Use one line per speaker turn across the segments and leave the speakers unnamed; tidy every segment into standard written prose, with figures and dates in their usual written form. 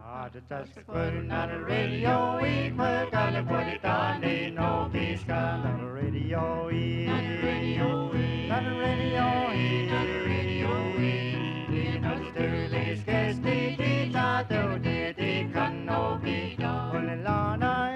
Just putting on the radio, we put on the put it on, they know he's got on the radio, on the radio, on the radio, on the radio, you know the Sterling Sketch, they not do, they can no be done. Only Lana,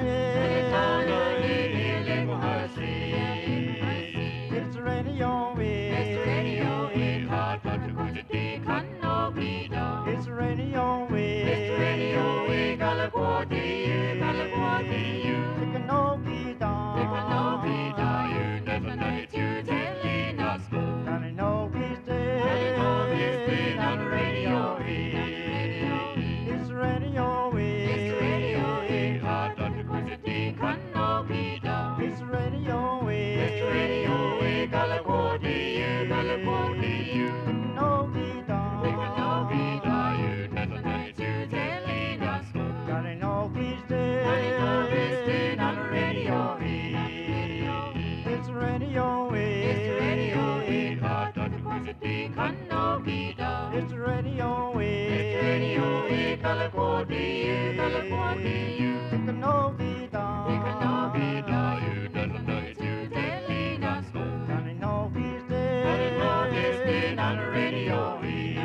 it's the radio, it's the radio, hard but to go to the can no be done. It's the radio, it's the radio, we got a quarter, you, they can no be done. They can no be done, you never know it, you telling us. Can I know he's dead? Can I know he's dead on the radio, it's the radio, it's the radio, hard but to go to the can no be done. It's the radio, it's the radio, we got a quarter, you, got a quarter, you, they can no be done. They can no be done, you never know it, you telling us. Can I know he's dead? Can I know he's dead on the radio, it's the radio, it's the radio, hard but to go to the can no be done. It's the radio, it's the radio, got a quarter, you, got a quarter, you, they can no be done. They can no be done, you never know it, you telling us. Can I know he's dead? Can I know he's dead on the radio,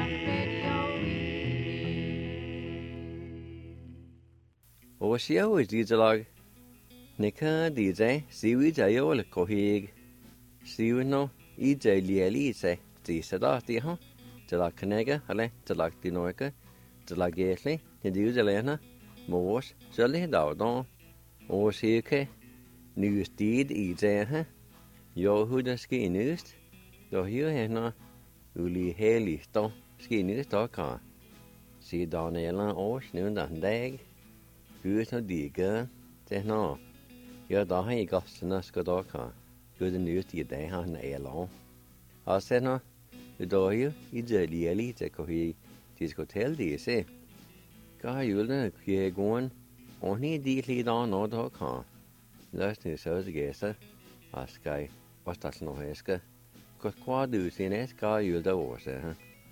Oshio is Dizalag. Nika DJ, Siwi Jayo, Kohig. Siwino, EJ Lielise, Disadati, huh? Jala Canega, Ale, Jalak Dinoica, Jalagately, Niduzalena, Mors, Jolly Dowdon, Oshike, News Deed, EJ, huh? Yo who the ski news, though you have no Uli Haley, Sto, ski news, car. See Donella, Osh, noon and dag. Good no digger, say no. You're the high ghost in us good orca. Good news to your day, how nay along. I said no, the door you, it's a really take of he, just go tell thee, say. Guy, you'll know, you're going, only deeply down no dog car. Last news, so the guesser, ask guy, what's that no heska? Cause quad do see an ask guy, you'll the horse, huh?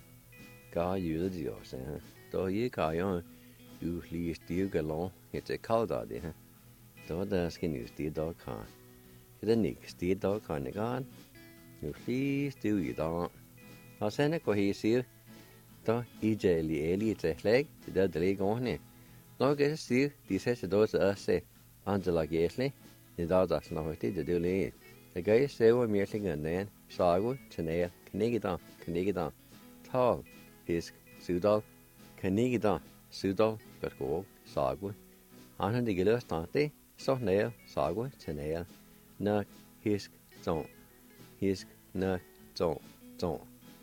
Guy, you'll the horse, huh? Though you guy on. Usually still galon, it's a cold out there. Då där ska nu still dog kan. Det är nick still dog kan igen. Usually still I dag. Och sen går he ser då eli till lägg det där det går ni. Då går det still de sätter då så se Angela Gesli. Det där där snart det det le. Det går se vad mer ting den sago tnä knigida. Tal fisk sudal knigida. Sudal, got go, sagu. On the gillis tante, so nail, sagu, tenail, nuck, hisk, don't. Hisk, nuck, don't.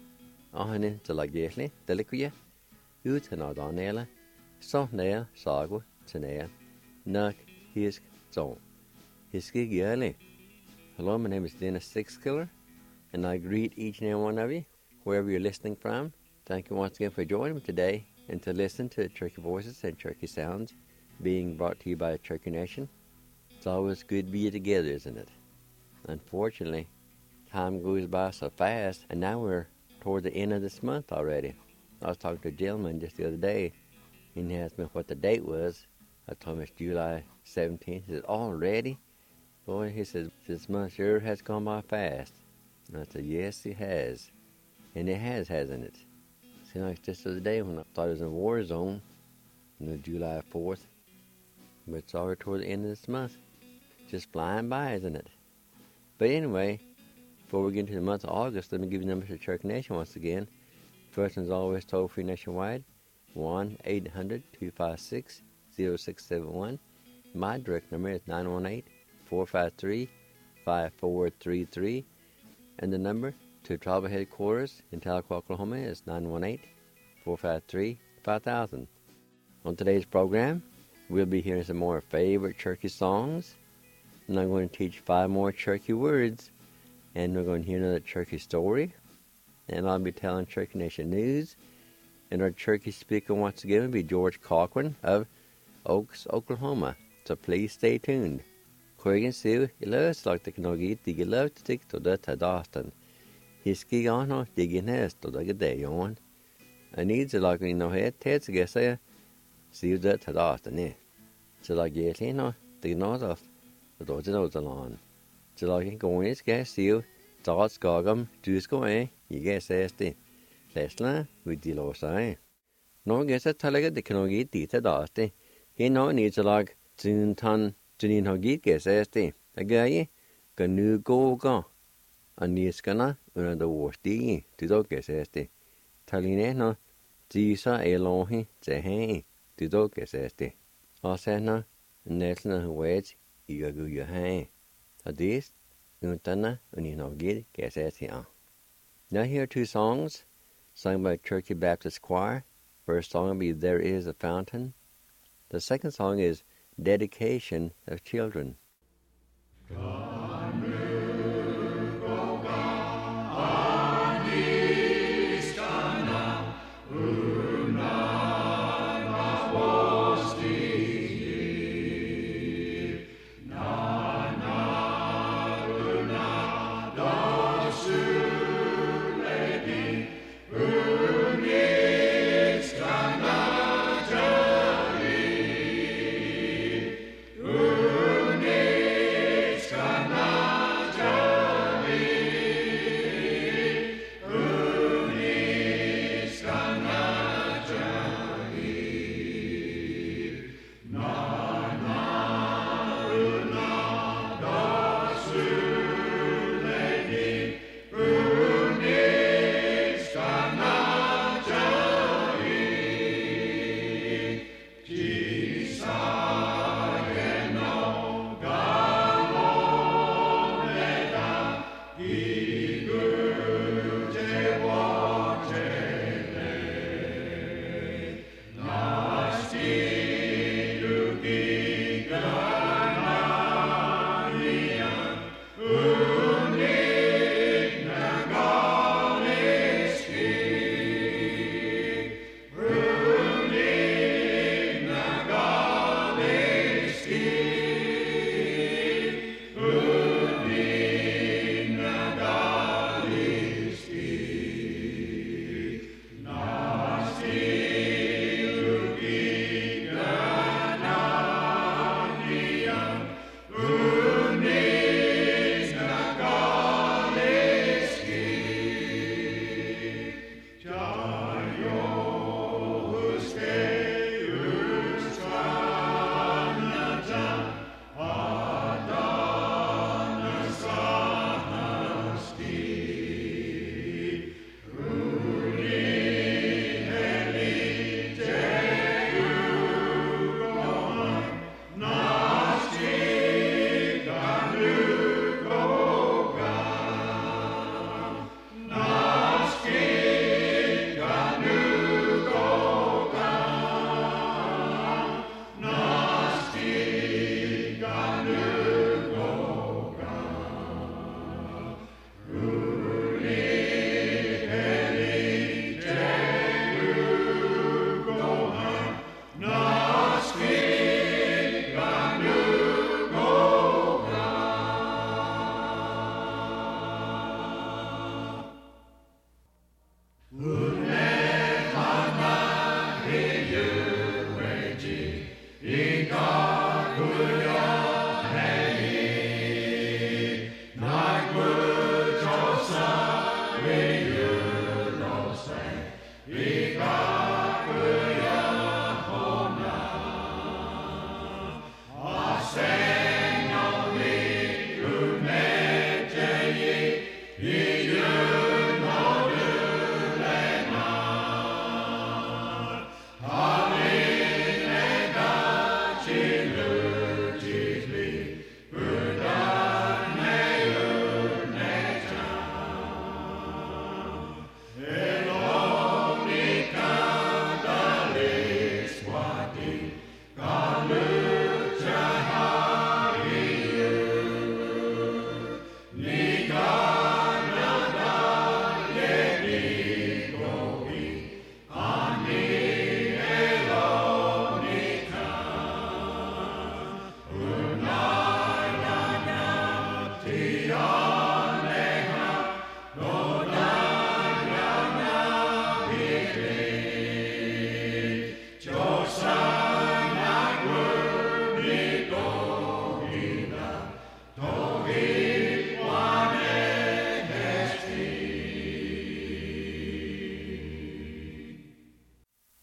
On in the lagetly, deliquia, utanadonella, so nail, sagu, tenail, nuck, hisk, don't. Hiski girly. Hello, my name is Dennis Sixkiller, and I greet each and every one of you, wherever you're listening from. Thank you once again for joining me today. And to listen to Cherokee Voices and Cherokee Sounds being brought to you by Cherokee Nation. It's always good to be together, isn't it? Unfortunately, time goes by so fast, and now we're toward the end of this month already. I was talking to a gentleman just the other day, and he asked me what the date was. I told him it's July 17th. He said, already? Boy, he said, this month sure has gone by fast. And I said, yes, it has. And it has, hasn't it? Seemed like just the other day when I thought it was in a war zone, July 4th. But it's already toward the end of this month. Just flying by, isn't it? But anyway, before we get into the month of August, let me give you the numbers of Cherokee Nation once again. First one's always toll-free nationwide, 1-800-256-0671. My direct number is 918-453-5433. And the number to tribal headquarters in Tahlequah, Oklahoma is 918-453-5000. On today's program, we'll be hearing some more favorite Cherokee songs, and I'm going to teach 5 more Cherokee words, and we're going to hear another Cherokee story, and I'll be telling Cherokee Nation news, and our Cherokee speaker once again will be George Cochran of Oaks, Oklahoma, so please stay tuned. Corrigan Sue, ilös like the Knogi, dig love to take to the Tadastan. Hiski on digging nest to the day on. I need to like no head, Ted's guess see that to that, ne? So like getting no, they know that, but don't know the lawn. So like going is get see you, thoughts gogum, juice go you get says the. Lesla, with the low sign. No gets a talaga the can get the dasti. He no needs a log, Jun ton, Junin Hogit gets esti. A guy, canoe go. A niskana, una the worst to dog gets esti. Taline no, Gisa elohi, Zehe, to dog gets esti. Osena, Nesna wedge, you go your hay. A this, Untana, Unin Hogit gets esti. Now here are 2 songs sung by Turkey Baptist Choir. First song will be There Is a Fountain. The second song is Dedication of Children.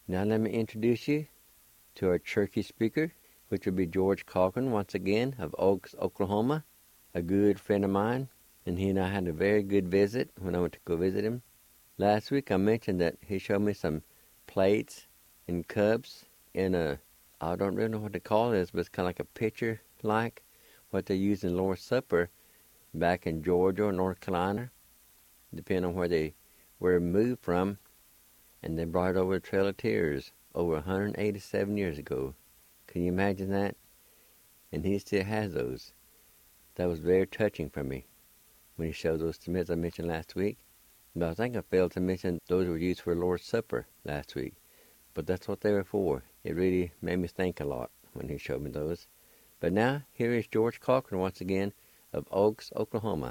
Now let me introduce you to our turkey speaker, which will be George Cochran once again of Oaks, Oklahoma, a good friend of mine, and he and I had a very good visit when I went to go visit him. Last week I mentioned that he showed me some plates and cups in a, I don't really know what to call this, but it's kind of like a pitcher like what they used in Lord's Supper back in Georgia or North Carolina, depending on where they were moved from, and they brought it over the Trail of Tears over 187 years ago. Can you imagine that? And he still has those. That was very touching for me when he showed those to me, as I mentioned last week. But I think I failed to mention those were used for Lord's Supper last week. But that's what they were for. It really made me think a lot when he showed me those. But now, here is George Cochran once again of Oaks, Oklahoma.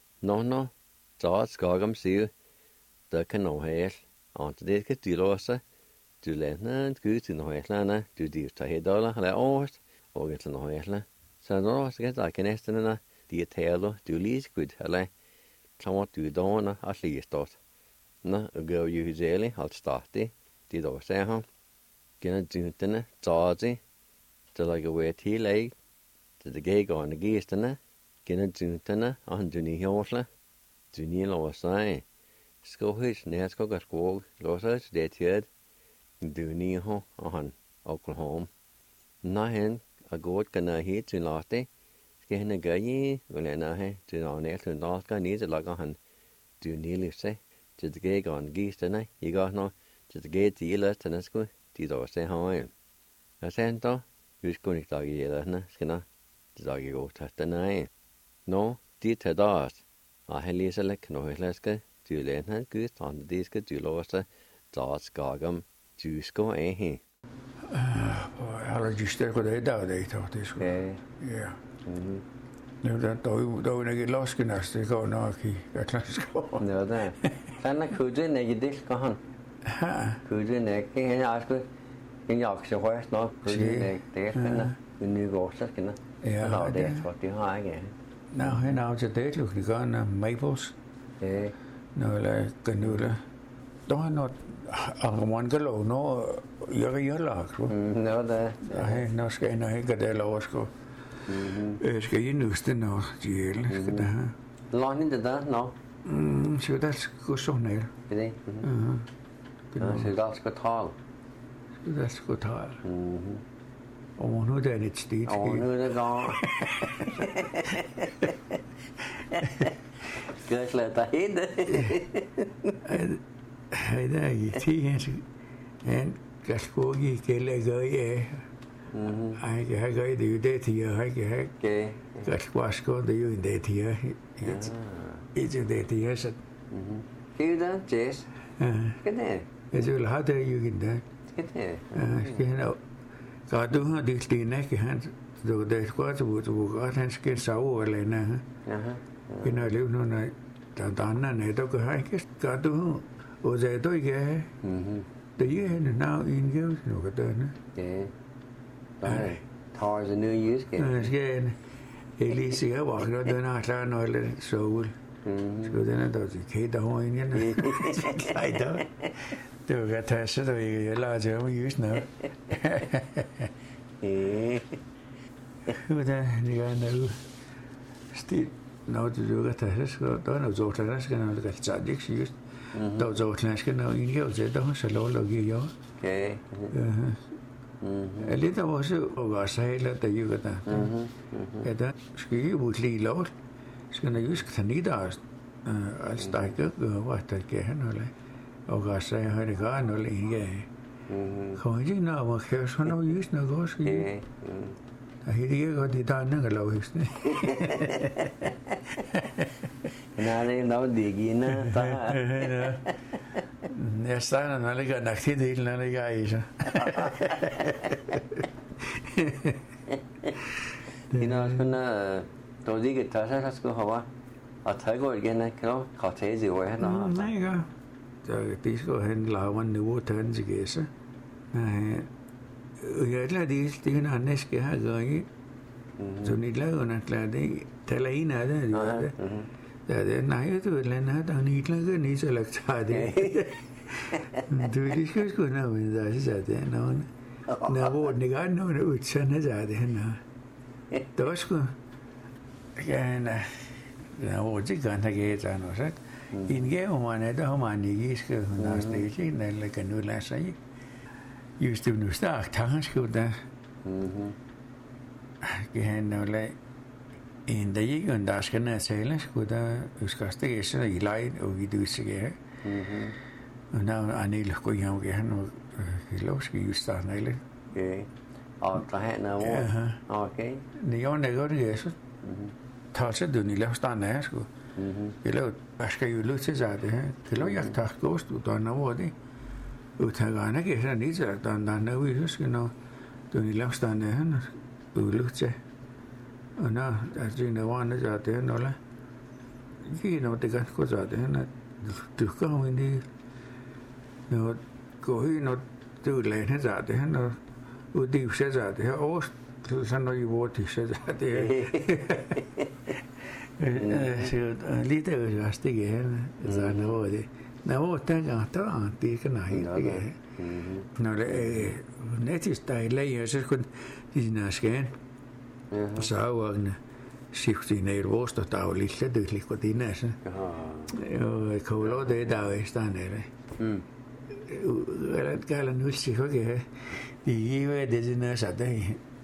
No, så skal jeg sige, der kan nå her. Og det skal du låse. Du lærer Gud til nå her. Du tager her dollar, eller års, og til nå her. Så nå skal jeg kan næsten de taler, du lige Gud, eller klar du dårne, og lige stort. Nå, og går jo huselig, alt startet. De da ser han. Gjerne dyntene, tager til at gå til æg, til det gægående gæsterne, gjerne dyntene, og han dynne hjortle, dynne lov at sige, skohøs, nærskog og skog, låser det tjød, dynne ho, og han Oklahoma. Når han er godt kan helt til låste, skal han gøre i, og lade have til at nære til en dalsker, ned til lager han dynne livse, til det gægående gæsterne, I går nå, til det gæt til løsterne sko, de da ser han. Og sen da, husk kun ikke dag i løsterne, skal nå, det dag i går tasterne. Nå, de tager dags, og han lige så læk knøjlæske, du lærer han Gud, og det skal du låse, da skagam, du skal af.
Jeg har lige stået på det i dag, det skulle. Ja. Nu der er ikke loskenast, det går nok i Atlantisk.
Nå da. Sådan kunne ikke det skal han. Kunne ikke, han er også en jakse højst nok, kunne det skal en ny gård, så skal det. Ja, det er godt, det har ikke.
Nå, han er til det, du kan gøre Maples.
Ja.
Nå, eller Ganula. Der er noget, og man kan lov, når jeg er lagt.
Nå da.
Nej, nå skal jeg ikke det lov, skal I nuste når de hele, skal det have.
Lån ikke det, nå?
Så det skal sådan her.
Det er så det skal tale.
Så det skal tale. Og nu er det et sted.
Og nu er det godt. Skal jeg slet dig hen?
Hej, der er i tiden. Han kan sgu ikke gælde gøre af. Han kan have gøre det jo det til, han kan have. Kan sgu det jo det til. Ikke det til, så.
Skal du da, Jess? Skal det?
Jeg vil have det jo ikke der.
Skal det?
Skal han så du har det ikke han. Det er godt, du godt, han skal sove eller noget. Vi har levet nogle andre, der kan have ikke. Gør du, og så er du ikke. Det er en navn i en gævelse, nu kan dønne.
Ja. Nej. Tager sig nu i jyske.
Skal en Elise, jeg var ikke den har klar noget eller sol. Skal den der til kæde over en igen. Nej, da. Det var godt tage, så du ikke lader til at jyske noget. Hvordan det gør noget. Stil. Når du lukker tage, så der er noget så der skal noget der tage ikke just. Der så der skal noget en gævelse, der så lov at give jo.
Okay.
Lidt af også og sejler der jo der. Ja, der skal jo lige lov. Skal der just tage ned der. Altså der ikke hvad der kan han eller. Og så har det godt noget ikke. Kommer ikke når man kan så noget just noget godt ske. Der er ikke godt det der noget lov ikke.
Nej, det er noget det igen der.
Jeg starter når det gør nok til det når det gør i så.
Det er også sådan då det ikke tager så skal have og tage går igen kan du tage det over her.
Nej, gør. Det skal han lave en niveau tand til gæse. Nej. Jeg lader det er en næste her gør ikke. Så ni laver en klar det taler en af det. Ja, det nej, du vil lade der ni lader ni så lagt det. Du lige skal sgu nå, men der er så det nogen. Når hvor den ikke er nogen ud, så er det henne. Der var sgu... Ja, når hvor det kan have givet sig noget, så... En gave man der har man ikke skal hun har stillet eller kan nu lade sig. Just det nu stærkt tankesko der. Kan han noget en der ikke en der skal ned tale skulle der skal stikke så i lejen og vi du siger. Og når Anil går hjem igen han lov skal just starte eller.
Okay. Og der han er okay.
Når jeg går det så. Tager så du ni lov starte her skulle. Eller hvad skal jo lytte til sig det her? Eller jeg tager gåst ud og når det. Udtagerne kan sådan lidt så der vi husker når du ni lov starte her og lytte til. Og når det er noget så det noget. Ikke noget det kan gå så det her. Du går ind i når går i når du lader så det her når og det så det her og så når I hvor det så det her. Så lidt af det også det her så når det når der det kan nej når det nettest der læger så kun de skan så var skifte ned vores der var lidt det lidt godt ind altså og kolor det der er stand eller eller gælder nu sig okay det er det sådan så der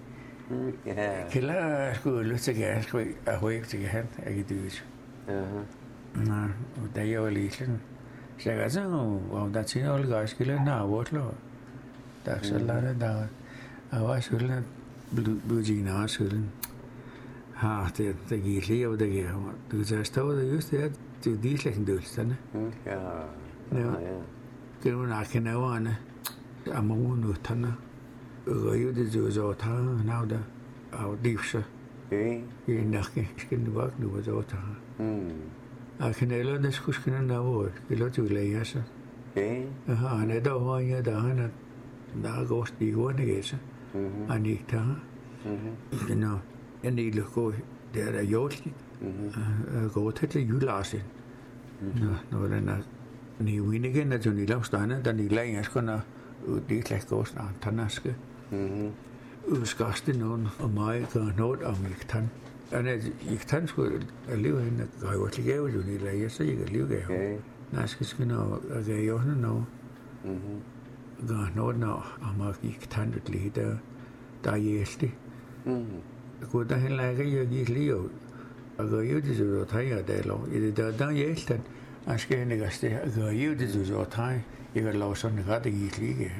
Killer skulle til gas skulle jeg til han ikke det. Nå, der er jo lige sådan. Så jeg så om der til alle gas skulle nå hvor lå. Der så lader der. Og var skulle budgina skulle. Det gik lige over det her. Du så stod det just det det de slet ikke dølsterne.
Ja.
Det var nok en avane. Amon utana. Og jo det jo så tager nav der af livse. I nakke skal du vagt nu så tager. Og kan eller det skulle skal der hvor eller du lærer så. Ja, han er der hvor jeg der han der går stig hvor det er så. Han ikke tager. Nå, en lille gå der er jordligt. Går til juleaften. Når den er ni igen at du lige laver stande der lige lærer skal når det slet går snart tannaske. Udskaste nogen og mig gør noget om iktan. Og når iktan skulle leve hende, gør jo til gave, du lige lærer, så ikke leve gave. Når jeg skal nå at gøre jo noget. Gør noget når og mig iktan det lige der er hjælpelig. Kunne der heller ikke jeg gik lige ud. Og gør jo det så tager der lov. I det der hjælpelig. Jeg skal hende ikke sted. Gør jo det så tager. Jeg kan lave sådan ret ikke lige.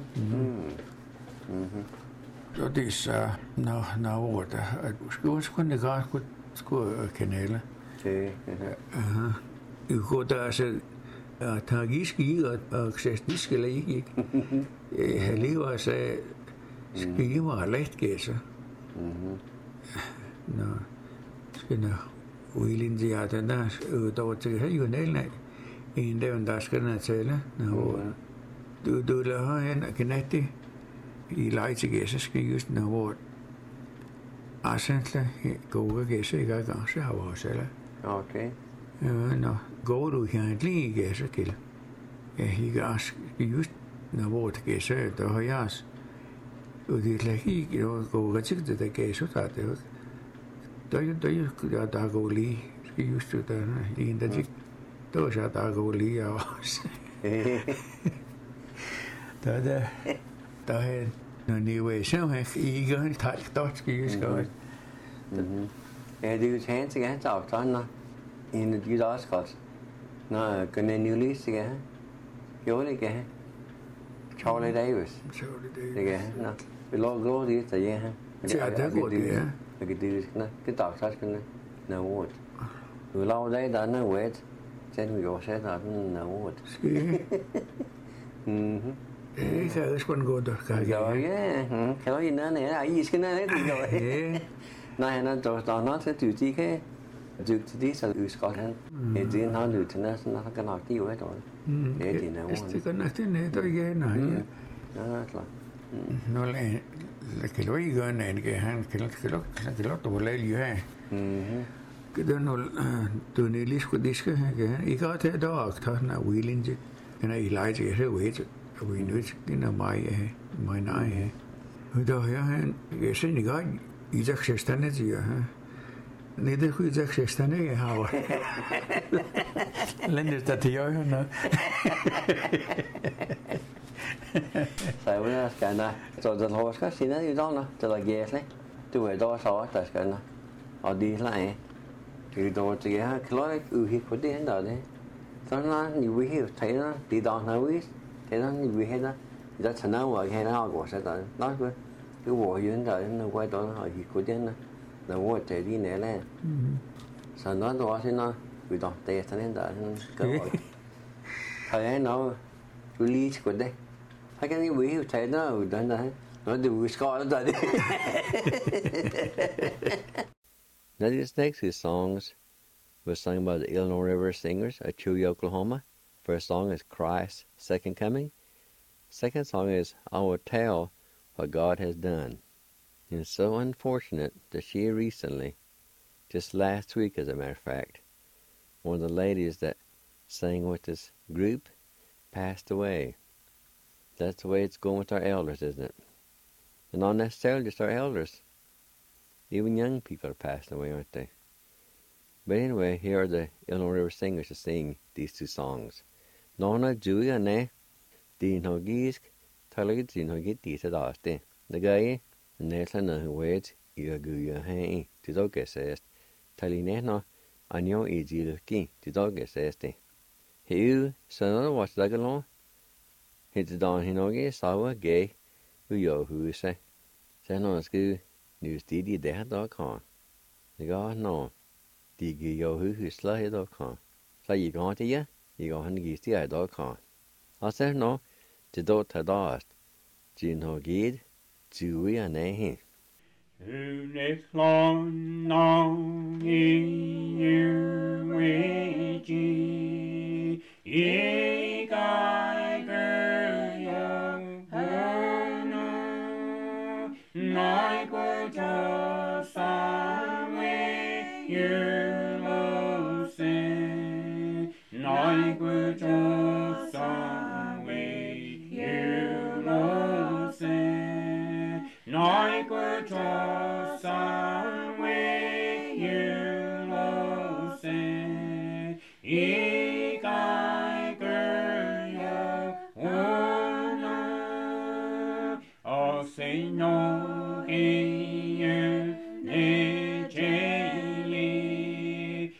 Så det er så når der skulle godt skulle kanale. I går der så tragisk i og sestiske ikke. Jeg lever så skive mig let gæse. Nå skal nå uilinde jeg den der var til her jo nælen en der skal der tale. Nå du lader han knætte i lejtige så skal just når hvor asentla går gæse i gang så har vi også eller.
Okay.
Nå går du her lige gæse til. Ja, ikke just når hvor det gæse der har jeg og det er ikke går rigtig det gæse der det. Der går lige skal just der en der ikke der så der går lige også. Der er når niveauet så har ikke en tak skal skal.
Ja, det er jo tænkt sig at tage sådan en af de der også godt. Når kan en ny liste ikke. Jo det ikke. Charlie Davis. Det kan. Nå. Vi lå det der ja.
Ja, det går det ja.
Det det det der så skal nå ord. Du laver det der nå ord. Sen vi jo sætter den nå ord.
Det kan jeg sgu gå der.
Ja, kan du ind der? I skal ned det. Nej, han er der nok til du kan du til det så udskot han. Det er han lytter næsten han kan nok det ud af. Det er dine ord.
Det kan nok det ned der igen nej.
Ja, klar.
Nå kan du ikke gøre en han kan du lade lige her. Det er nu du lige skulle diske ikke at det der akter na willing and I like it wait we knew it in a my nine do here yes in God is existent as you neither who is existent how Linda that you know
Sai với cái này rồi giờ thôi các xin nó đi đâu nè giờ là ghé đấy tôi về đó sau đó cái này ở đi lại thì đồ chỉ ha cái lối hi của đi đó đấy nó nhiều quý hiểu thấy nó đi đó nó quý thấy nó nhiều quý hết đó giờ thành nó mà hay nó của sẽ tới nói với cái bộ yên rồi nó quay đó nó hỏi hi của đi nó là mua chạy đi nè này sau đó đó thì nó bị đòn tè thành nên đó cái thời nó release của đây I can't even hear it now, don't I? Not the Wisconsin, does Now, these next two songs were sung by the Illinois River Singers of Chewy, Oklahoma. First song is Christ's Second Coming. Second song is I Will Tell What God Has Done. And it's so unfortunate that she recently, just last week as a matter of fact, one of the ladies that sang with this group passed away. That's the way it's going with our elders, isn't it? And not necessarily just our elders. Even young people are passing away, aren't they? But anyway, here are the Illinois River Singers to sing these two songs. Nona Julia ne Din Hogisk Talig Din Hogit Dita Daste. The guy Netla Wed Yaguya Hay to dog says Talineno Anyo Ejiluki to dog says. He son watch like along. It's don hinoge sawa gay who say no sku newsdd.com. The god no digi yo who slay.com. So you go to ya, you go and gist.com. I said no to dot dast. Jin ho gid Jui and he.
Who next long long in you with ye guy girl like what just some way you will say like what just some way you will say like what just some way you will say say no in ne jeli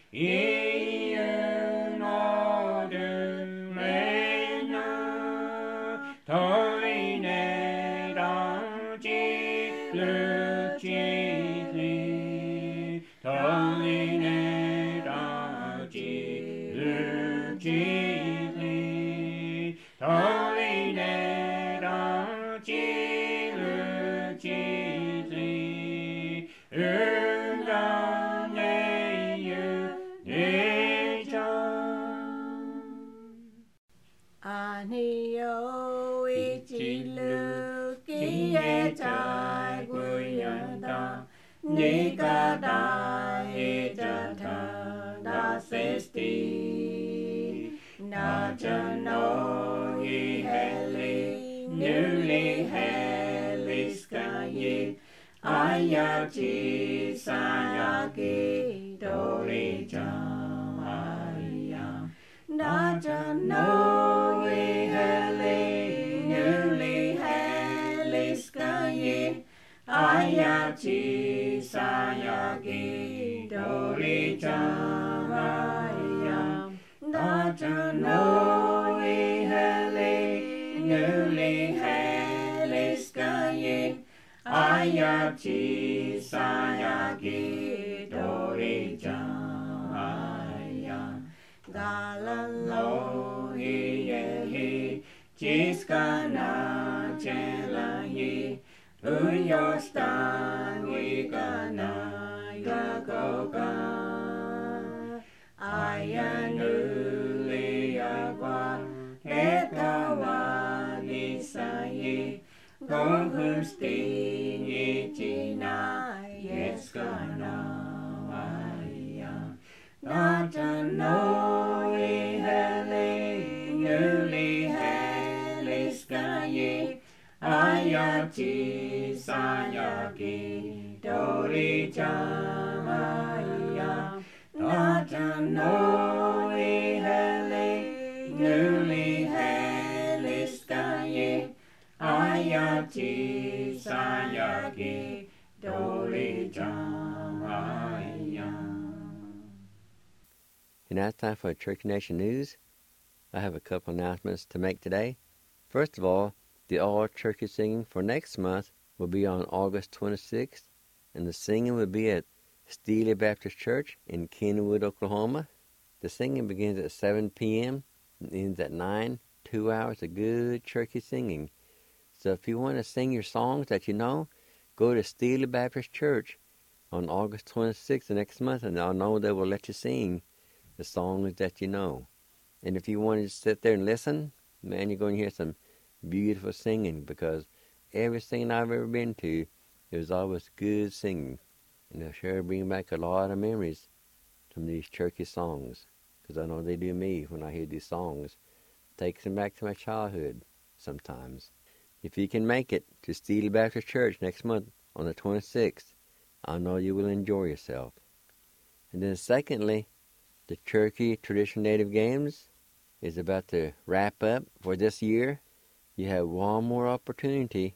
no de mena toine rangi le jeli toine rangi le jeli toine rangi
Anio ichilu kiye chai guyanda nika da ejata da sesti na jano I heli newly heliskaye ayachi sayaki dori jamaya na jano Ayachi sayagi dori jamaya Daja no ihele newly heliskaye Ayachi sayagi dori jamaya Galalo hiyehi jiskana jelahi Uyostan wikana yagoga Ayanuli agwa Ekawa nisayi Gohumsti ichina Yeskana Aya Natano ihele Nuli ye ayati sayaki dori jamaya natano hele newly heliskaye ayati sayaki dori jamaya.
And now it's time for Cherokee Nation News. I have a couple announcements to make today. First of all, the all-turkey singing for next month will be on August 26th, and the singing will be at Steely Baptist Church in Kenwood, Oklahoma. The singing begins at 7 p.m. and ends at 9, 2 hours of good turkey singing. So if you want to sing your songs that you know, go to Steely Baptist Church on August 26th next month, and I know they will let you sing the songs that you know. And if you want to sit there and listen, man, you're going to hear some beautiful singing, because every singing I've ever been to, it was always good singing. And they'll sure bring back a lot of memories from these turkey songs, because I know they do me when I hear these songs. Takes me back to my childhood sometimes. If you can make it to Steely Baptist Church next month on the 26th, I know you will enjoy yourself. And then secondly, the Cherokee Traditional Native Games is about to wrap up for this year. You have one more opportunity,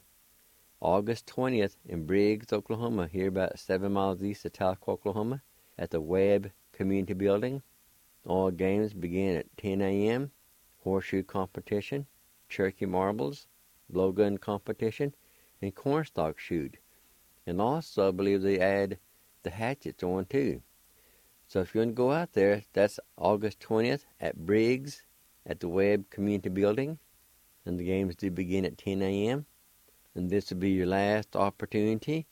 August 20th in Briggs, Oklahoma, here about 7 miles east of Tahlequah, Oklahoma, at the Webb Community Building. All games begin at 10 a.m., horseshoe competition, Cherokee marbles, blowgun competition, and cornstalk shoot. And also, I believe they add the hatchets on too. So if you want to go out there, that's August 20th at Briggs at the Webb Community Building. And the games do begin at 10 a.m. And this will be your last opportunity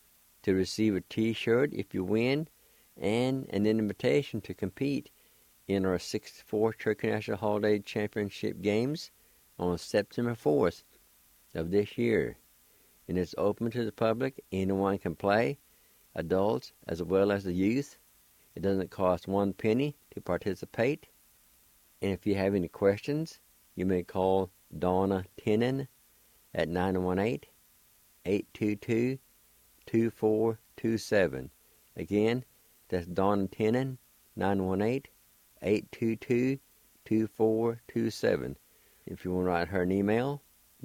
to receive a T-shirt if you win, and an invitation to compete in our 64th Cherokee National Holiday Championship Games on September 4th of this year. And it's open to the public. Anyone can play, adults as well as the youth. It doesn't cost 1 penny to participate. And if you have any questions, you may call Donna Tenen at 918-822-2427. Again, that's Donna Tenen, 918-822-2427. If you want to write her an email,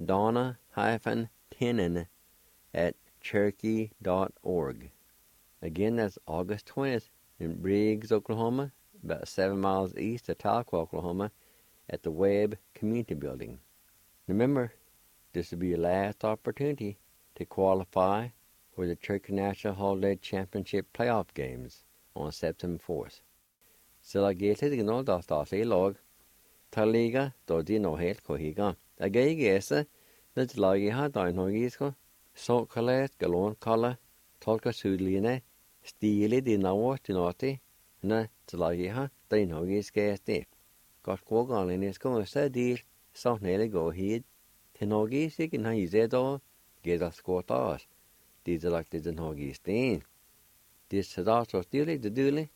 donna-tenen@cherokee.org. Again, that's August 20th in Briggs, Oklahoma, about 7 miles east of Tahlequah, Oklahoma, at the Webb Community Building. Remember, this will be your last opportunity to qualify for the Cherokee National Holiday Championship Playoff Games on September 4th. Så la gete dig nå da stase I lag, ta liga da de nå helt kohiga. Jeg gese, det laget har da en hogisko, så kallet galon kalla, tolka sudline, stili de nå til nåti, ne til laget har da en hogiske sti. Godt kågalen I sko så de så nele gå hit. Til hogis ikke når I se da, geda skåtas. De til lagt den hogis sten. De så så stili det dule.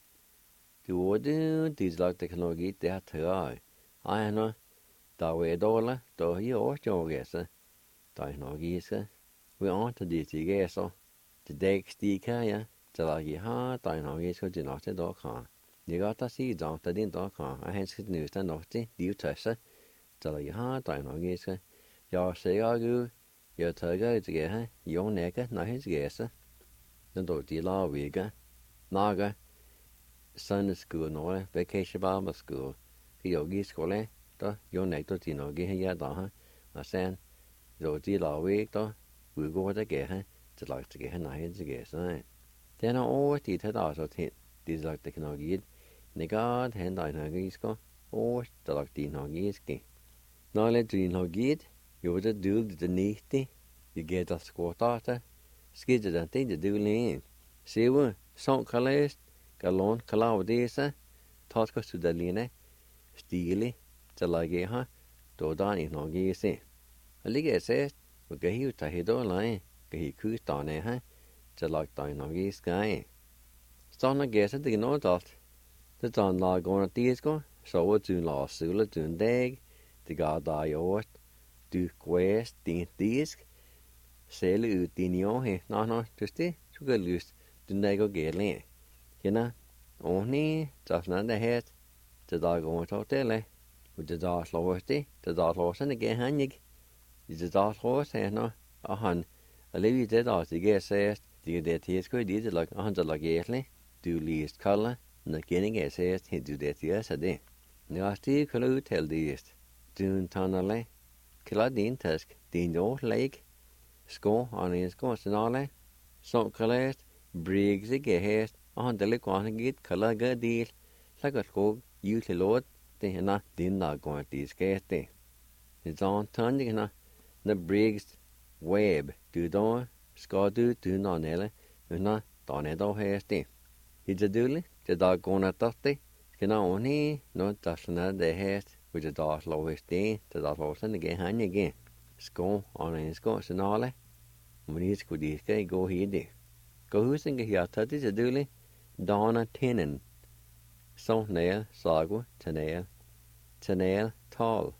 Du de til lagt den hogis det har tøy. Ej nå, da vi dola, da I årjogese. Da en hogise. Vi ante de til gese. Det dæk stika ja. Til lagt har da en hogis til nok til da kan. Jeg godt at sige da din da kan. Jeg hensker nu stand nok til de tøsse. Til lagt har da en hogis. Jeg ser jo, jeg tager ut det her, jeg nækker når hans gæse. Den dog de laver vigga. Naga, Sunday school når vacation Bible school. Jeg gik skole, da jeg nækker de når gæhe jeg da her. Og sen, dog de laver vigga, da vi går det gæhe, til lagt det gæhe når hans gæse. Den er over de til da så til, de lagt det når gæhe. Negad hen der når gæhe skal, og der lagt de når gæhe. Når lidt de når gæhe, jo det dul det niti, jeg gætter skåtata, skidte den til det dul en. Sevu, sån kalest, galon kalavdesa, tatka sudaline, stili, talage ha, dodan I nogi se. Alige se, og gahi utahido lai, gahi kustane ha, talag da nogi skai. Stana gæsa det nådalt, det dan lagona tisko, så var dun la sula dun deg, det ga da I året, du quest din disk, sel ut din he, no, tusti, sugalust, du nego gele. Kina, oni, tafna the het, the dog on totele, with the dog losti, the dog losen again hanig, the dog horse, no, a hun, a levy dead out the guess says, the dead he is good, did like 100 like yearly, do least color, and the getting guess says, he do that yes a day. Now, Steve Colu tell the east, Dune Tonale, Kiladin Tusk, Dino Lake, Sko on his Gonsanale, Son Colest, Briggs again, on the lake on a gate, Calaga deal, like a skog, usually load, they are not dinner going to these gas day. It's on turning the Briggs web, do don, Scottu, do non ele, not Donedo hasty. It's a dooley, the dog going at 30. Kina only no tasna de het with the dot lowest day to dot losen again hang again. Sko on in sko senale. Munis kudiske go hidi. Go husing here tati the dooley. Donna Tinen. So nail sagu tanail. Tanail tall.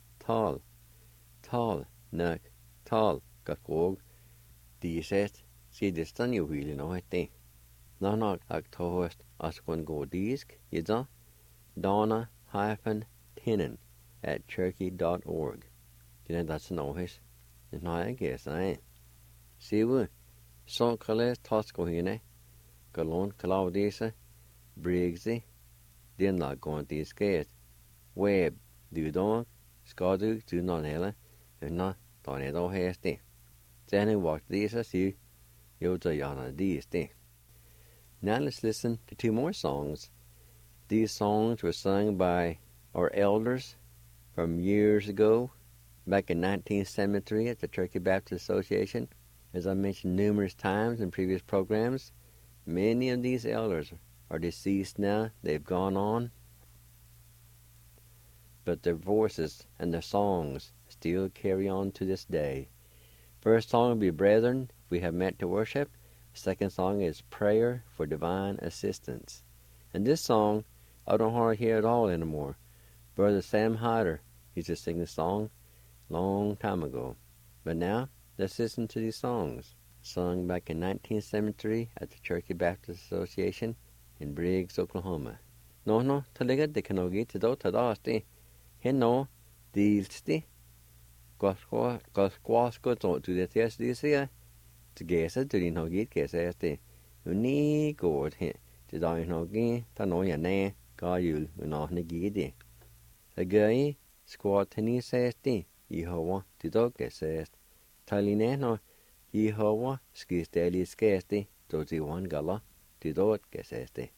Nuck tall. Gakog. Die set. See the stun you really know it day. No toast as one go disk. Yida. Donna-Tinnen at cherokee.org. You know that's an office. And I guess I. See we. So Calais Tosco hine. Galon Claudisa. Briggsy. Then not going to escape. Web. Do don. Scadu do non hella. And not Tornado hasty. Then I walk these as you. Yoda yana these day. Now let's listen to 2 more songs. These songs were sung by our elders from years ago, back in 1973 at the Cherokee Baptist Association. As I mentioned numerous times in previous programs, many of these elders are deceased now. They've gone on. But their voices and their songs still carry on to this day. First song will be Brethren, We Have Met to Worship. Second song is Prayer for Divine Assistance. And this song, I don't hardly hear it all anymore. Brother Sam Hyder used to sing this song long time ago. But now, let's listen to these songs, sung back in 1973 at the Cherokee Baptist Association in Briggs, Oklahoma. No, talaga de kanogi tido tadasti. Heno, dilsti. Goskwasko to the test this year. To guess it to the nogit guess esti. Uni god hit. To die nogi, tanoya ne. Gayul unahne gidi. A gay squad tennis sesti, Yehovah to dog sest. Talineno, Yehovah skis daily skesti, dozi one gala, to dog sesti.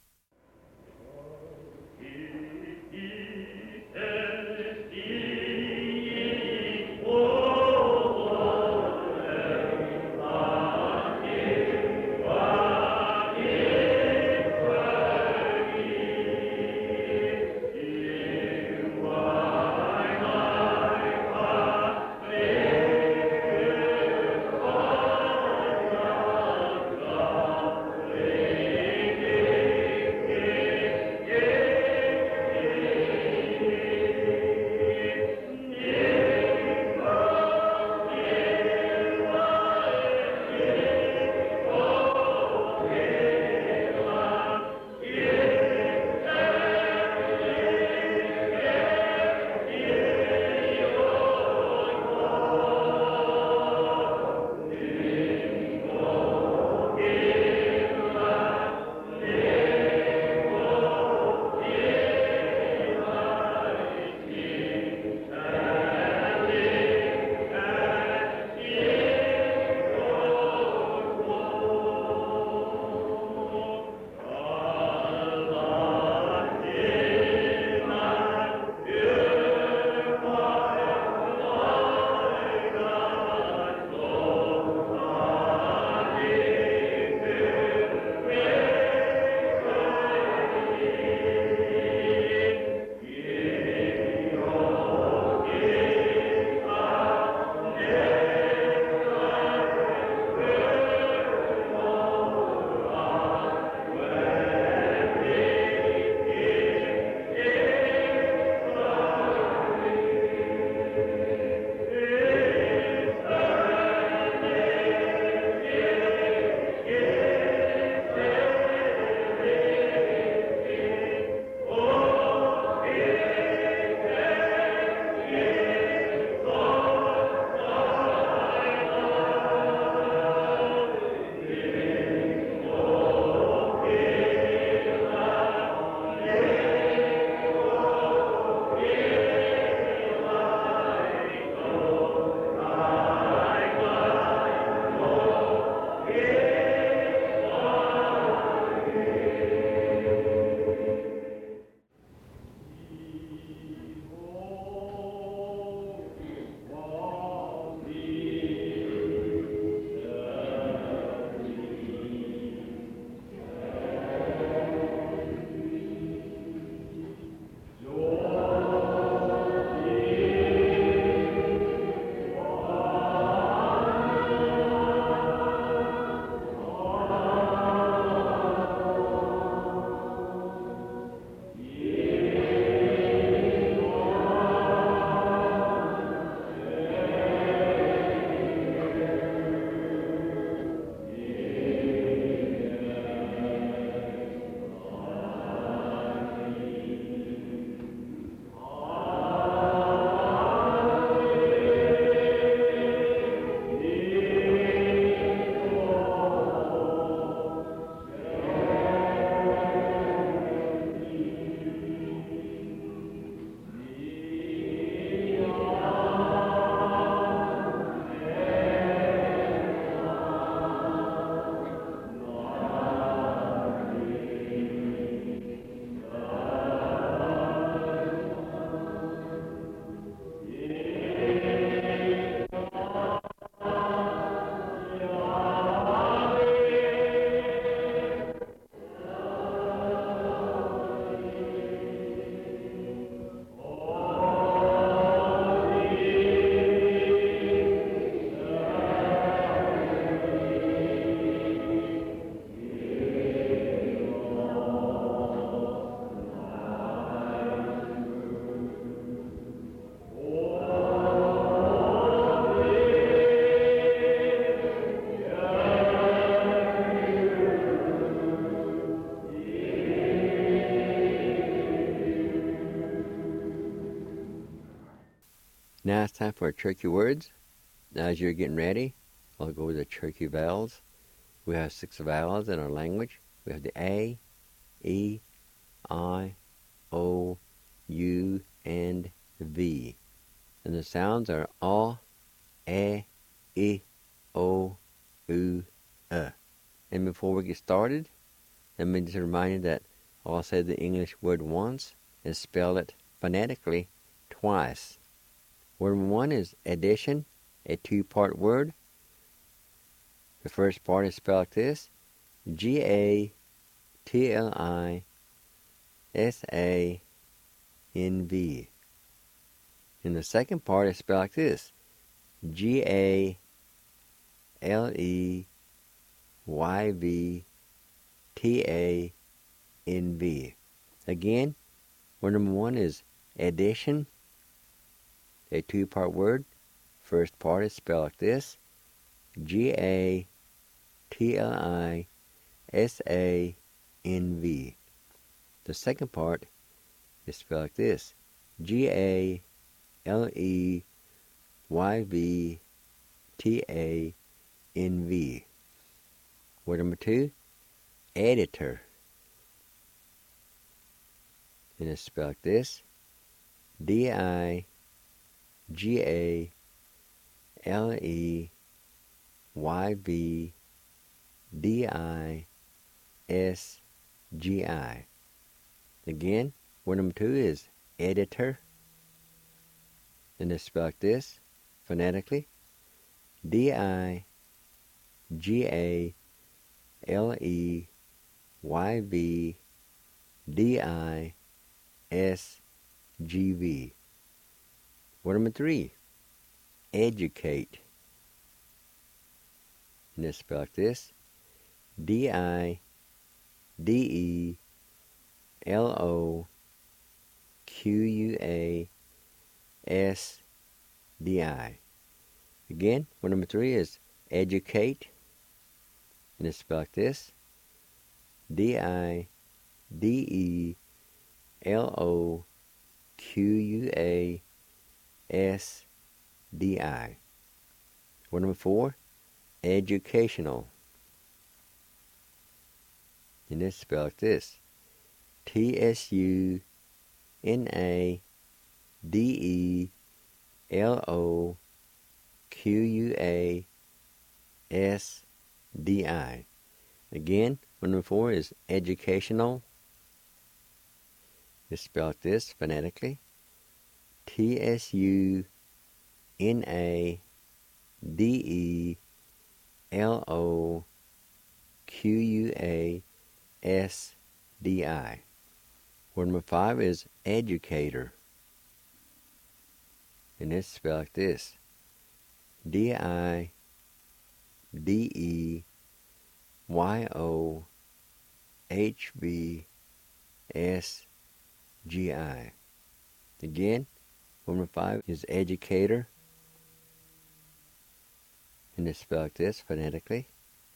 Now it's time for our Cherokee words. Now as you're getting ready, I'll go with the Cherokee vowels. We have 6 vowels in our language. We have the A, E, I, O, U, and V. And the sounds are A, E, O, U, And before we get started, let me just remind you that I'll say the English word once and spell it phonetically twice. Word 1 is addition, a 2-part word. The first part is spelled like this: G-A-T-L-I-S-A-N-V. And the second part is spelled like this: G-A-L-E-Y-V-T-A-N-V. Again, word number 1 is addition, a 2-part word. First part is spelled like this: G-A-T-L-I-S-A-N-V. The second part is spelled like this: G-A-L-E-Y-V-T-A-N-V. Word number 2, editor. And it's spelled like this: D-I-G-A-L-E-Y-V-D-I-S-G-I. Again, word number 2 is editor. And it's spelled like this, phonetically: D-I-G-A-L-E-Y-V-D-I-S-G-V. Word number 3, educate. And it's spelled like this: D-I-D-E-L-O-Q-U-A-S-D-I. Again, word number 3 is educate. And it's spelled like this: D-I-D-E-L-O-Q-U-A-S-D-I. Word number 4, educational. And it's spelled like this: T-S-U-N-A-D-E-L-O-Q-U-A-S-D-I. Again, word number 4 is educational. It's spelled like this, phonetically: T-S-U-N-A-D-E-L-O-Q-U-A-S-D-I. Word number 5 is educator. And it's spelled like this: D-I-D-E-Y-O-H-B-S-G-I. Again, word number 5 is educator. And it's spelled like this, phonetically: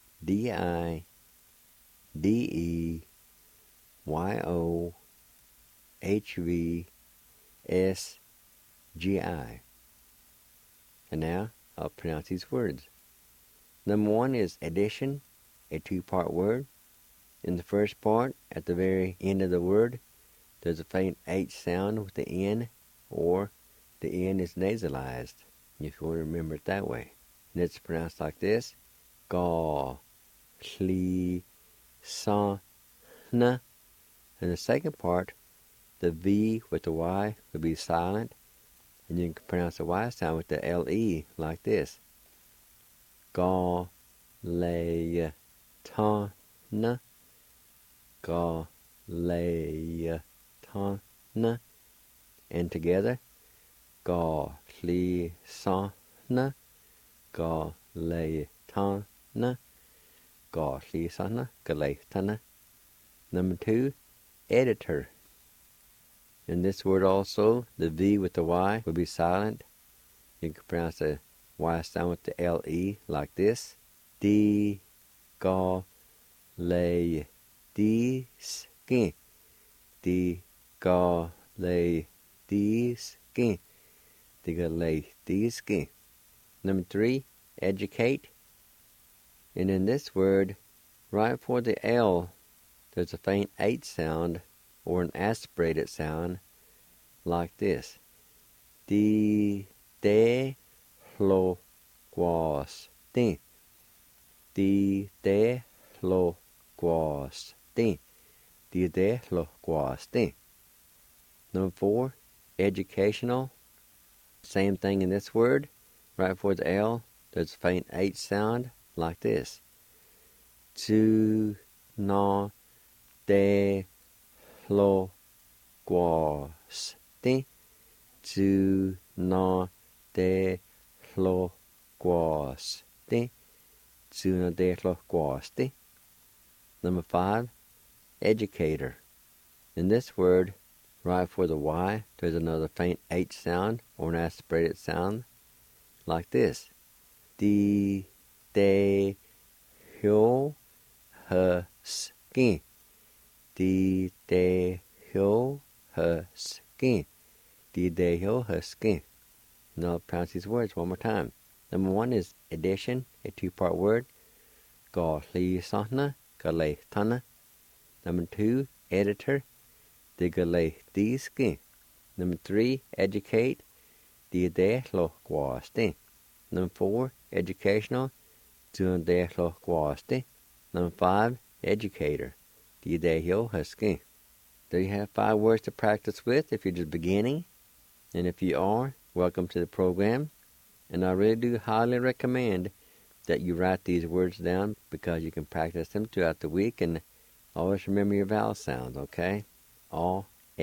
D-I-D-E-Y-O-H-B-S-G-I. And now I'll pronounce these words. Number 1 is addition, a 2-part word. In the first part, at the very end of the word, there's a faint H sound with the N, or the N is nasalized, if you want to remember it that way. And it's pronounced like this: Ga, Kli, Sa, Na. In the second part, the V with the Y would be silent, and you can pronounce the Y sound with the L-E like this: Ga, Le, Ta, Na. Ga, Le, Ta, Na. And together: Ga, Kli, Sa, Na. Ga, Le, Ta, Na. Ga, Kli, Sa, Na. Ga, Le, Ta, Na. Number 2, editor. In this word also, the V with the Y would be silent. You can pronounce the Y sound with the L-E like this: Di, Ga, Le, Di, Skin. Di, Ga, Le, Di, Skin. Digaleitiski. Number 3, educate. And in this word, right before the L, there's a faint H sound or an aspirated sound like this. Di, de, hlo, quas, di. Di, de, hlo, quas, di. Di, de, hlo, quas, di. Number 4, educational. Same thing in this word. Right before the L, there's a faint H sound like this. Tu, na, de, hlo, quas, di. Tu, na, de, hlo, quas, di. Tu, na, de, hlo, quas, di. Number 5, educator. In this word, right before the Y, there's another faint H sound or an aspirated sound like this. Di, de, hyo, he, ski. Di, de, hyo, he, ski. Di, de, hyo, he, ski. Now I'll pronounce these words one more time. Number 1 is addition, a 2-part word. Ga, li, sahna, ga, le, tana. Number 2, editor. Digaleitiski. Number 3, educate. Di, de, hlo, quas, di. Number 4, educational. Du, de, hlo, quas, di. Number 5, educator. Di, de, hyo, he, ski. There you have 5 words to practice with if you're just beginning. And if you are, welcome to the program. And I really do highly recommend that you write these words down because you can practice them throughout the week and always remember your vowel sounds, okay? A,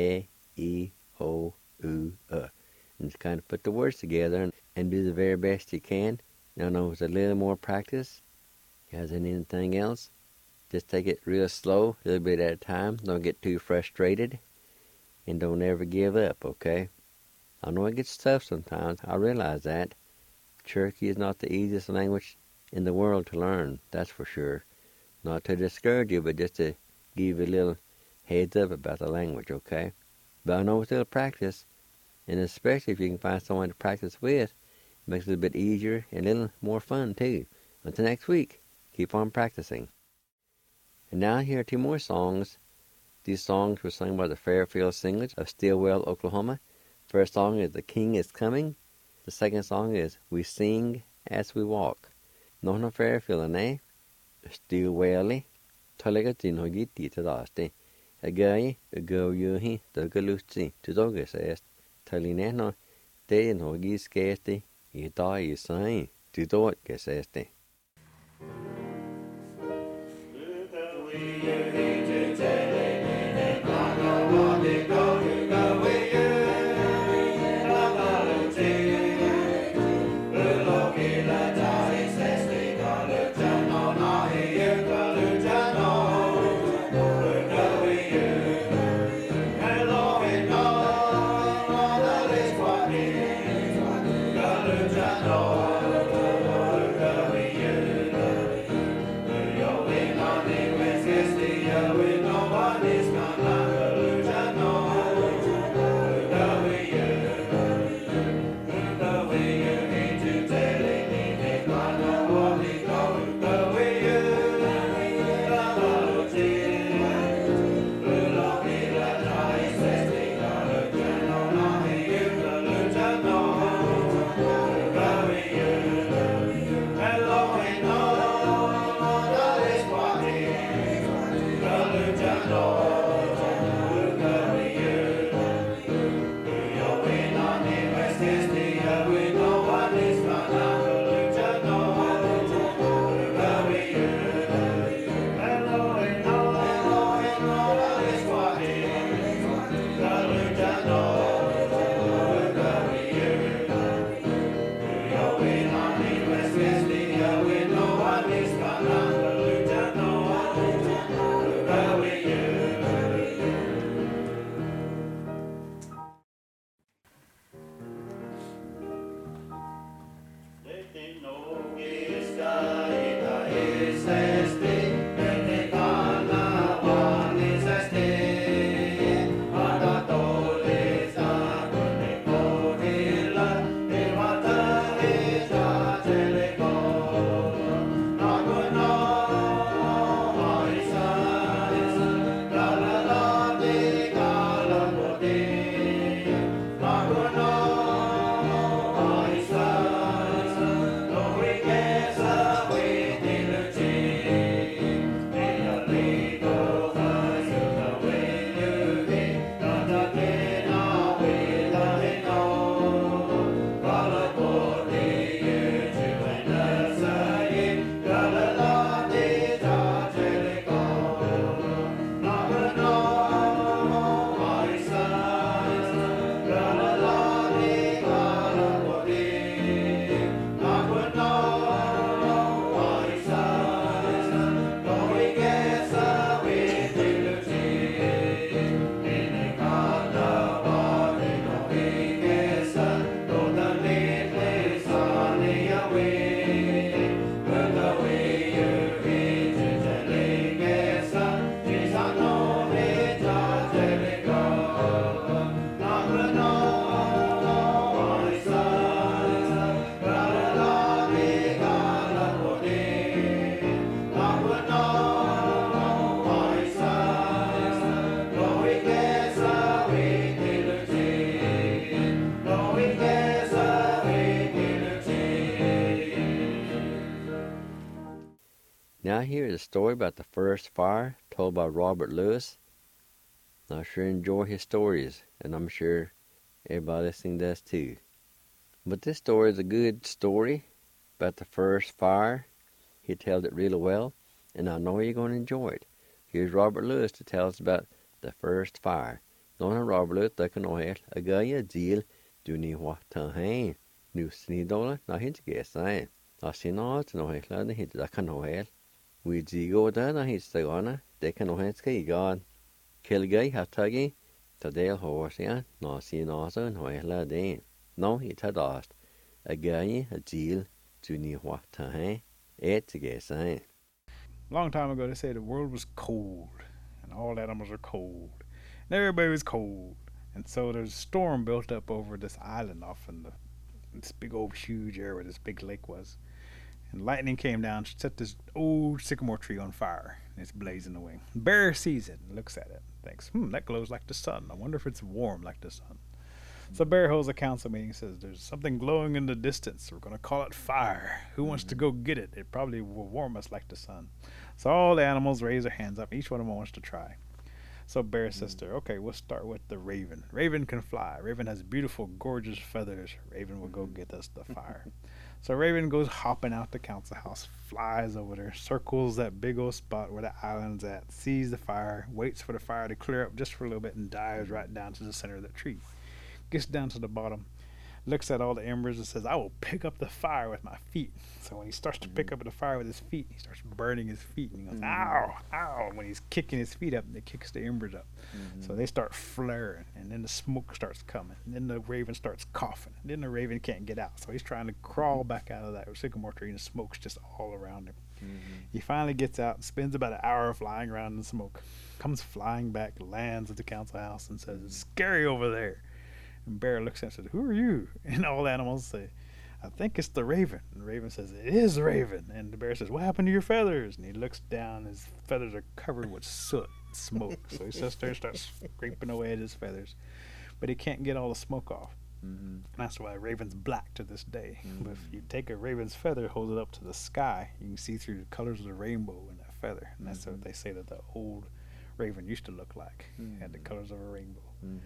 E, O, U, And just kind of put the words together and do the very best you can. Now, know with a little more practice, you guys need anything else, just take it real slow, a little bit at a time. Don't get too frustrated. And don't ever give up, okay? I know it gets tough sometimes. I realize that. Cherokee is not the easiest language in the world to learn, that's for sure. Not to discourage you, but just to give you a little heads up about the language, okay? But I know with a little practice, and especially if you can find someone to practice with, it makes it a little bit easier and a little more fun too. Until next week, keep on practicing. And now here are 2 more songs. These songs were sung by the Fairfield Singers of Stillwell, Oklahoma. First song is The King is Coming. The second song is We Sing as We Walk. Nohna Fairfield ne Stillwelli Tolegatin hogiti tadaste. Agai ago yuhi dogalusti to dogas est Talineno de hogis gesti ita isai to dot geseste.
Yes,
Now here is a story about the first fire told by Robert Lewis. I sure enjoy his stories, and I'm sure everybody listening does too. But this story is a good story about the first fire. He tells it really well, and I know you're going to enjoy it. Here's Robert Lewis to tell us about the first fire. Nona Robert Lewis, the canoe, a guy deal, do ni what to hang. Nu snidola, na hint guessing. I see not no hekla, the hint the canoe. We go down, I hit the honor, they can no hands key gone. Kill gay, hatagi, the dale horse, yeah, no see no so, no hekla dane. No, it had asked. A guy, a deal, do ni what to hang. It's a guessing.
Long time ago, they say the world was cold, and all animals are cold, and everybody was cold, and so there's a storm built up over this island off in this big old huge area where this big lake was, and lightning came down, set this old sycamore tree on fire, and it's blazing away. Bear sees it and looks at it, and thinks, that glows like the sun. I wonder if it's warm like the sun. So Bear holds a council meeting and says, there's something glowing in the distance. We're going to call it fire. Who wants to go get it? It probably will warm us like the sun. So all the animals raise their hands up. Each one of them wants to try. So Bear says to her, okay, we'll start with the raven. Raven can fly. Raven has beautiful, gorgeous feathers. Raven will go get us the fire. So Raven goes hopping out the council house, flies over there, circles that big old spot where the island's at, sees the fire, waits for the fire to clear up just for a little bit, and dives right down to the center of the tree. Gets down to the bottom, looks at all the embers and says, I will pick up the fire with my feet. So when he starts to pick up the fire with his feet, he starts burning his feet. And he goes, ow, ow. And when he's kicking his feet up, it kicks the embers up. So they start flaring, and then the smoke starts coming. And then the raven starts coughing. And then the raven can't get out. So he's trying to crawl back out of that sycamore tree, and the smoke's just all around him. He finally gets out and spends about an hour flying around in the smoke. Comes flying back, lands at the council house, and says, it's scary over there. And Bear looks at him and says, who are you? And all the animals say, I think it's the raven. And the raven says, it is the raven. And the bear says, what happened to your feathers? And he looks down, his feathers are covered with soot and smoke. So he sits there and starts scraping away at his feathers. But he can't get all the smoke off. And that's why a raven's black to this day. But if you take a raven's feather, hold it up to the sky, you can see through the colors of the rainbow in that feather. And that's what they say that the old raven used to look like. Had the colors of a rainbow.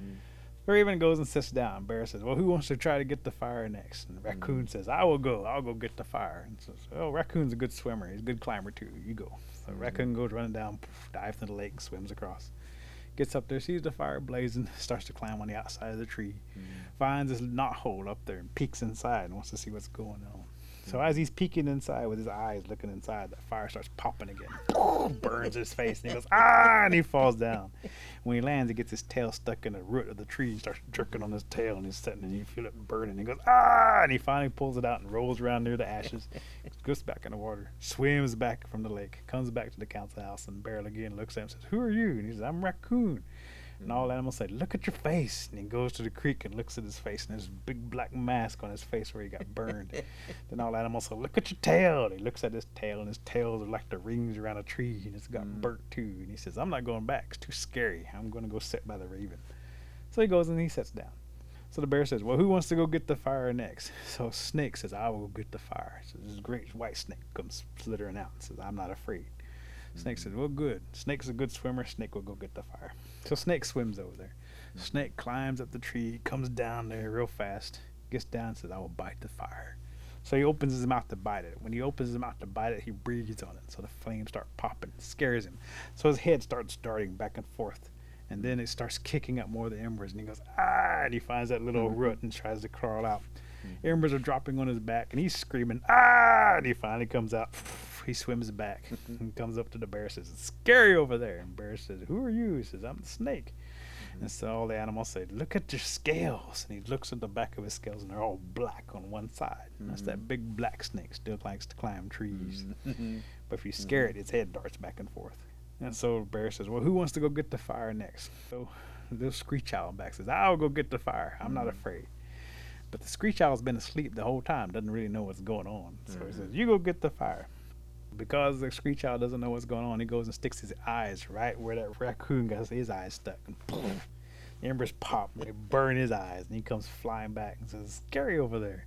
The raven goes and sits down. Bear says, well, who wants to try to get the fire next? And Raccoon says, I will go. I'll go get the fire. And says, oh, Raccoon's a good swimmer. He's a good climber, too. You go. So Raccoon goes running down, dives into the lake, swims across. Gets up there, sees the fire blazing, starts to climb on the outside of the tree. Finds this knothole up there and peeks inside and wants to see what's going on. So as he's peeking inside with his eyes looking inside, the fire starts popping again. Burns his face, and he goes, ah, and he falls down. When he lands, he gets his tail stuck in the root of the tree and starts jerking on his tail, and he's sitting and you feel it burning. He goes, ah, and he finally pulls it out and rolls around near the ashes, goes back in the water, swims back from the lake, comes back to the council house, and Bear again looks at him and says, who are you? And he says, I'm Raccoon. And all animals say, look at your face. And he goes to the creek and looks at his face, and there's a big black mask on his face where he got burned. Then all animals say, look at your tail. And he looks at his tail, and his tails are like the rings around a tree, and it's got burnt too. And he says, I'm not going back. It's too scary. I'm going to go sit by the raven. So he goes and he sits down. So the bear says, well, who wants to go get the fire next? So Snake says, I will go get the fire. So this great white snake comes slithering out and says, I'm not afraid. Snake says, well, good. Snake's a good swimmer. Snake will go get the fire. So Snake swims over there. Snake climbs up the tree, comes down there real fast, gets down and says, I will bite the fire. So he opens his mouth to bite it. When he opens his mouth to bite it, he breathes on it. So the flames start popping. It scares him. So his head starts darting back and forth. And then it starts kicking up more of the embers. And he goes, ah, and he finds that little root and tries to crawl out. Embers are dropping on his back, and he's screaming, ah, and he finally comes out. He swims back and comes up to the bear and says, it's scary over there. And bear says, who are you? He says, I'm the snake. And so all the animals say, look at your scales. And he looks at the back of his scales, and they're all black on one side. And that's that big black snake, still likes to climb trees. But if you scare it, its head darts back and forth. And so bear says, well, who wants to go get the fire next? So the screech owl back says, I'll go get the fire. I'm not afraid. But the screech owl's been asleep the whole time, doesn't really know what's going on. So he says, you go get the fire. Because the screech owl doesn't know what's going on, he goes and sticks his eyes right where that raccoon got his eyes stuck. And boom, the embers pop and they burn his eyes. And he comes flying back and says, it's scary over there.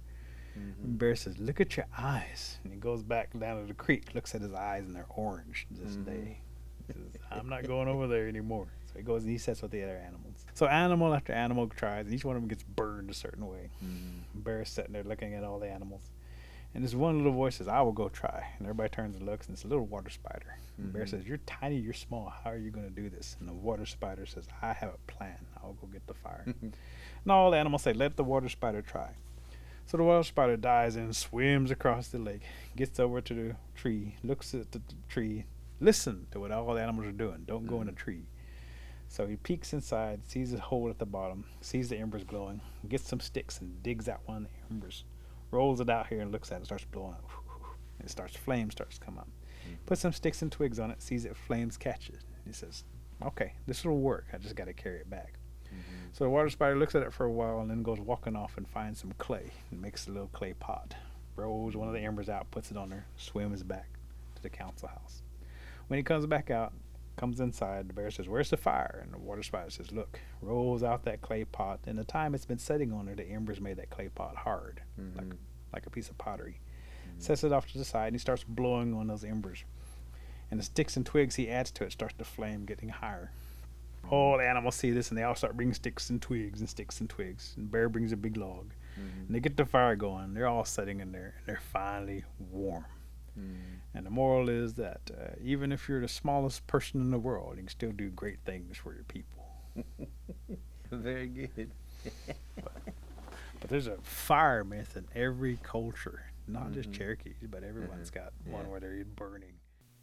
And Bear says, "Look at your eyes." And he goes back down to the creek, looks at his eyes, and they're orange this day. He says, "I'm not going over there anymore." So he goes and he sets with the other animals. So animal after animal tries, and each one of them gets burned a certain way. Bear's sitting there looking at all the animals. And this one little voice says, "I will go try." And everybody turns and looks, and it's a little water spider. And Bear says, "You're tiny, you're small. How are you going to do this?" And the water spider says, "I have a plan. I'll go get the fire." And all the animals say, "Let the water spider try." So the water spider dives and swims across the lake, gets over to the tree, looks at the tree, listen to what all the animals are doing. Don't go in the tree. So he peeks inside, sees a hole at the bottom, sees the embers glowing, gets some sticks and digs out one of the embers, rolls it out here and looks at it, starts blowing up. And flames starts to come up. Puts some sticks and twigs on it, sees it, flames catch it. He says, "Okay, this will work. I just got to carry it back." So the water spider looks at it for a while and then goes walking off and finds some clay and makes a little clay pot. Rolls one of the embers out, puts it on there, swims back to the council house. When he comes back out, comes inside, the bear says, "Where's the fire?" And the water spider says, "Look," rolls out that clay pot. And the time it's been sitting on there, the embers made that clay pot hard, like a piece of pottery. Sets it off to the side, and he starts blowing on those embers. And the sticks and twigs he adds to it start to flame, getting higher. All the animals see this, and they all start bringing sticks and twigs and sticks and twigs. And Bear brings a big log. And they get the fire going. They're all sitting in there, and they're finally warm. And the moral is that even if you're the smallest person in the world, you can still do great things for your people.
Very good.
But there's a fire myth in every culture, not just Cherokees, but everyone's got one where they're burning.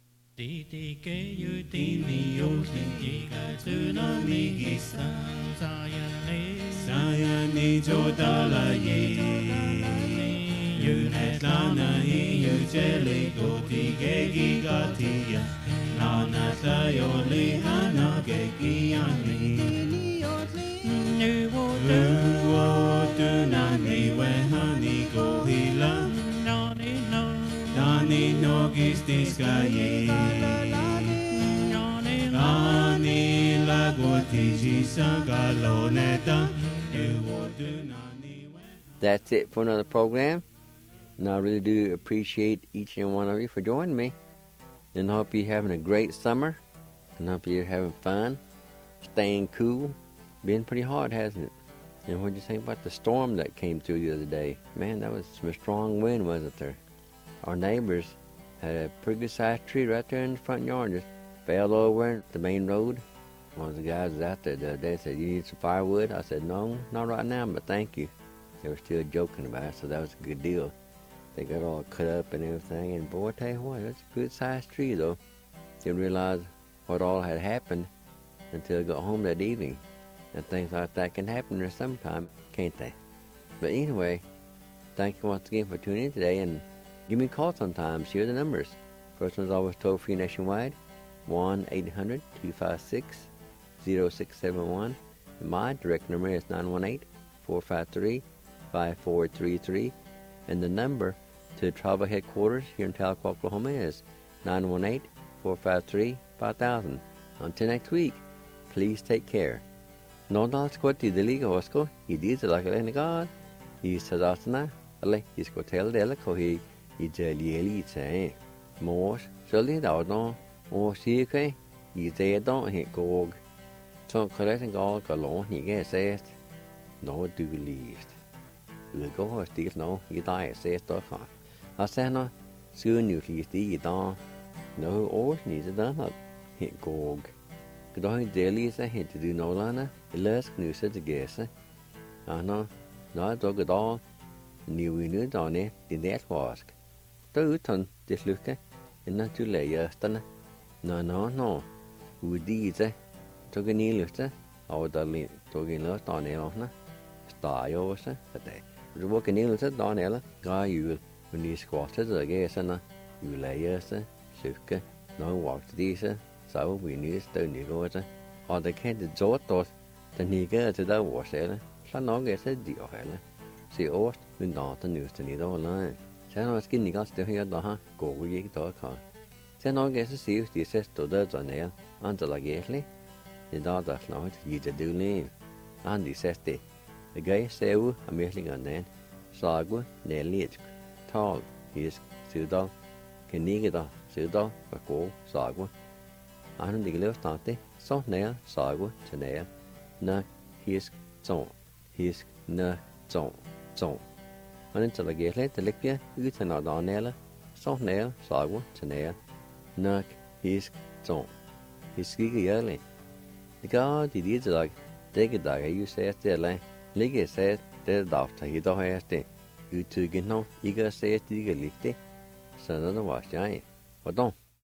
That's it for another program. And I really do appreciate each and one of you for joining me. And I hope you're having a great summer. And I hope you're having fun, staying cool. Been pretty hard, hasn't it? And what did you think about the storm that came through the other day? Man, that was some strong wind, wasn't there? Our neighbors had a pretty good sized tree right there in the front yard. Just fell over the main road. One of the guys was out there the other day, said, "You need some firewood?" I said, "No, not right now, but thank you." They were still joking about it, so that was a good deal. They got all cut up and everything, and boy, I tell you what, that's a good sized tree though. Didn't realize what all had happened until I got home that evening. And things like that can happen there sometime, can't they? But anyway, thank you once again for tuning in today, and give me a call sometime. Share the numbers. First one's always toll-free nationwide, 1-800-256-0671. And my direct number is 918-453-5433. And the number to the tribal headquarters here in Tahlequah, Oklahoma is 918-453-5000. Until next week, please take care. Nodal squati deliga osco, he did like a god. He says asana, ale, he's got tell della cohi, he's a lieli say. Mors, surely thou don't, or see, he's there don't hit gog. So collecting all galon, he gets says, no do least. The go still no, he dies, says the car. I said no, soon you least the dawn. No, or needs a done hit gog. Då daily så heter du Nolana, läs knuset till gäsa. Anna, då dog då, nu nu då ne, det vask. Då utan det sluka, en naturlig gästarna. No. Udite, tog en iluste, och där tog en löst då ne Stajo så, det. Du var kan iluste då ne, jul, men ni skvattade det gäsarna, julegäsa, sluka, no walked disse. Så vi nu stønner går til, og det kan det jordåt, den ikke til der årsæle, så nok så dyrhæle. Se års, men da den nyeste i dag, så når skal ikke stå her da går vi ikke da kan. Så nok så ser de sætter der så ned, andre lagerlig. Det der snart giver det dårligt. Andre sætter det. Det gør så jo, at virkelig den, sagu nelisk tal hisk sudal kenigida sudal bako sagu anun diglev tante so nea sagu tenea na hisk na zon anun talagehle telekpia utana danela so nea sagu tenea na hisk zon hiskige yale diga dididag degedag you say tele ligge say det dafta hido haste utugen no iga say tiga likte sanada was jai. Pardon.